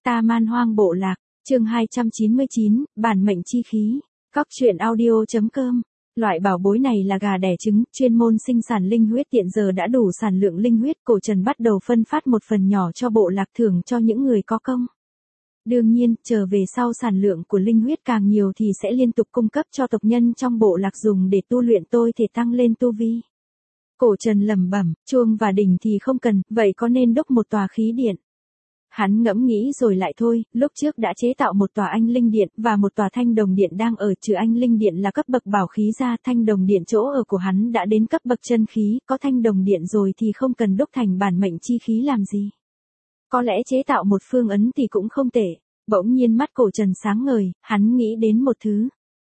Ta Man Hoang Bộ Lạc, chương 299, bản mệnh chi khí. Các truyện audio.com. Loại bảo bối này là gà đẻ trứng, chuyên môn sinh sản linh huyết, hiện giờ đã đủ sản lượng linh huyết, cổ trần bắt đầu phân phát một phần nhỏ cho bộ lạc thưởng cho những người có công. Đương nhiên, trở về sau sản lượng của linh huyết càng nhiều thì sẽ liên tục cung cấp cho tộc nhân trong bộ lạc dùng để tu luyện tôi thể tăng lên tu vi. Cổ trần lẩm bẩm, chuông và đỉnh thì không cần, vậy có nên đúc một tòa khí điện? Hắn ngẫm nghĩ rồi lại thôi, lúc trước đã chế tạo một tòa anh linh điện và một tòa thanh đồng điện đang ở, trừ anh linh điện là cấp bậc bảo khí ra, thanh đồng điện chỗ ở của hắn đã đến cấp bậc chân khí, có thanh đồng điện rồi thì không cần đúc thành bản mệnh chi khí làm gì. Có lẽ chế tạo một phương ấn thì cũng không tệ. Bỗng nhiên mắt cổ trần sáng ngời, hắn nghĩ đến một thứ.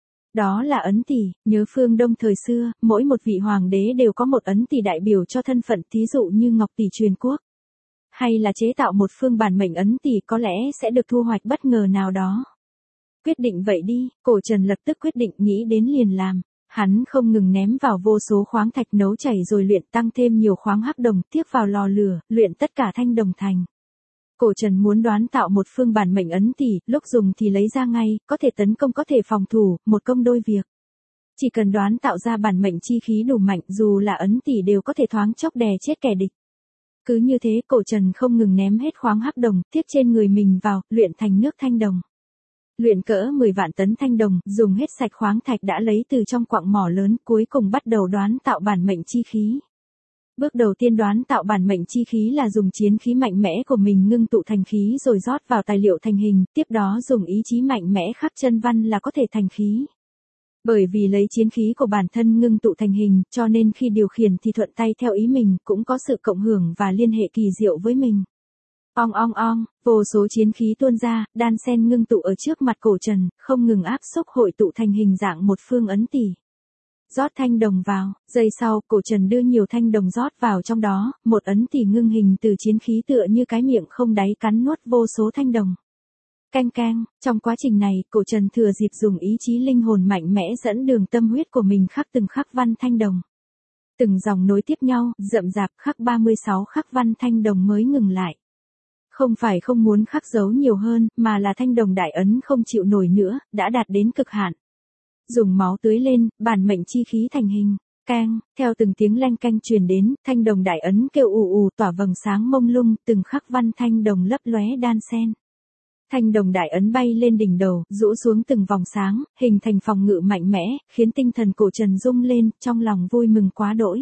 Đó là ấn tỷ, nhớ phương Đông thời xưa, mỗi một vị hoàng đế đều có một ấn tỷ đại biểu cho thân phận, thí dụ như ngọc tỷ truyền quốc. Hay là chế tạo một phương bản mệnh ấn tỷ có lẽ sẽ được thu hoạch bất ngờ nào đó. Quyết định vậy đi, cổ trần lập tức quyết định, nghĩ đến liền làm. Hắn không ngừng ném vào vô số khoáng thạch nấu chảy rồi luyện, tăng thêm nhiều khoáng hắc đồng, tiếp vào lò lửa, luyện tất cả thanh đồng thành. Cổ trần muốn đoán tạo một phương bản mệnh ấn tỷ, lúc dùng thì lấy ra ngay, có thể tấn công có thể phòng thủ, một công đôi việc. Chỉ cần đoán tạo ra bản mệnh chi khí đủ mạnh, dù là ấn tỷ đều có thể thoáng chốc đè chết kẻ địch. Cứ như thế, cổ trần không ngừng ném hết khoáng hắc đồng, tiếp trên người mình vào, luyện thành nước thanh đồng. Luyện cỡ 10 vạn tấn thanh đồng, dùng hết sạch khoáng thạch đã lấy từ trong quặng mỏ lớn, cuối cùng bắt đầu đoán tạo bản mệnh chi khí. Bước đầu tiên đoán tạo bản mệnh chi khí là dùng chiến khí mạnh mẽ của mình ngưng tụ thành khí rồi rót vào tài liệu thành hình, tiếp đó dùng ý chí mạnh mẽ khắc chân văn là có thể thành khí. Bởi vì lấy chiến khí của bản thân ngưng tụ thành hình, cho nên khi điều khiển thì thuận tay theo ý mình, cũng có sự cộng hưởng và liên hệ kỳ diệu với mình. Ong ong ong, vô số chiến khí tuôn ra, đan xen ngưng tụ ở trước mặt cổ trần, không ngừng áp xúc hội tụ thành hình dạng một phương ấn tỷ. Rót thanh đồng vào, giây sau, cổ trần đưa nhiều thanh đồng rót vào trong đó, một ấn tỷ ngưng hình từ chiến khí tựa như cái miệng không đáy cắn nuốt vô số thanh đồng. Canh cang, trong quá trình này, cổ trần thừa dịp dùng ý chí linh hồn mạnh mẽ dẫn đường tâm huyết của mình khắc từng khắc văn thanh đồng. Từng dòng nối tiếp nhau, rậm rạp khắc 36 khắc văn thanh đồng mới ngừng lại. Không phải không muốn khắc dấu nhiều hơn, mà là thanh đồng đại ấn không chịu nổi nữa, đã đạt đến cực hạn. Dùng máu tưới lên, bản mệnh chi khí thành hình. Cang, theo từng tiếng leng canh truyền đến, thanh đồng đại ấn kêu ù ù tỏa vầng sáng mông lung, từng khắc văn thanh đồng lấp lóe đan xen. Thanh đồng đại ấn bay lên đỉnh đầu, rũ xuống từng vòng sáng, hình thành phòng ngự mạnh mẽ, khiến tinh thần cổ trần rung lên, trong lòng vui mừng quá đỗi.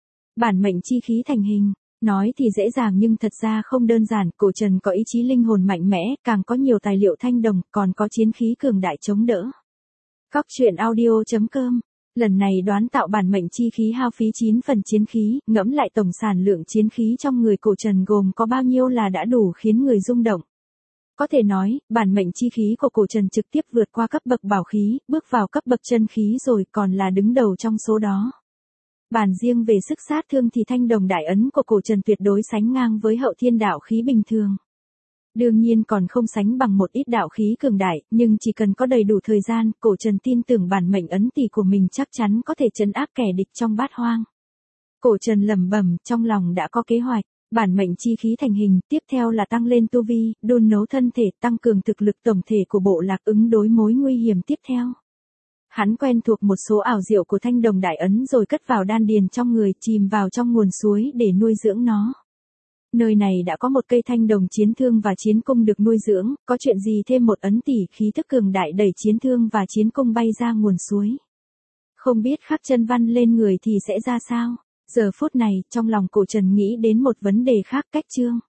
Bản mệnh chi khí thành hình, nói thì dễ dàng nhưng thật ra không đơn giản, cổ trần có ý chí linh hồn mạnh mẽ, càng có nhiều tài liệu thanh đồng, còn có chiến khí cường đại chống đỡ. Các truyện audio.com. Lần này đoán tạo bản mệnh chi khí hao phí 9 phần chiến khí, ngẫm lại tổng sản lượng chiến khí trong người cổ trần gồm có bao nhiêu là đã đủ khiến người rung động. Có thể nói, bản mệnh chi khí của cổ trần trực tiếp vượt qua cấp bậc bảo khí, bước vào cấp bậc chân khí rồi còn là đứng đầu trong số đó. Bàn riêng về sức sát thương thì thanh đồng đại ấn của cổ trần tuyệt đối sánh ngang với hậu thiên đạo khí bình thường. Đương nhiên còn không sánh bằng một ít đạo khí cường đại, nhưng chỉ cần có đầy đủ thời gian, cổ trần tin tưởng bản mệnh ấn tỷ của mình chắc chắn có thể trấn áp kẻ địch trong bát hoang. Cổ trần lẩm bẩm, trong lòng đã có kế hoạch, bản mệnh chi khí thành hình, tiếp theo là tăng lên tu vi, đun nấu thân thể, tăng cường thực lực tổng thể của bộ lạc ứng đối mối nguy hiểm tiếp theo. Hắn quen thuộc một số ảo diệu của thanh đồng đại ấn rồi cất vào đan điền trong người, chìm vào trong nguồn suối để nuôi dưỡng nó. Nơi này đã có một cây thanh đồng chiến thương và chiến cung được nuôi dưỡng, có chuyện gì thêm một ấn tỷ khí thức cường đại đẩy chiến thương và chiến cung bay ra nguồn suối. Không biết khắc chân văn lên người thì sẽ ra sao? Giờ phút này, trong lòng cổ trần nghĩ đến một vấn đề khác, cách chương.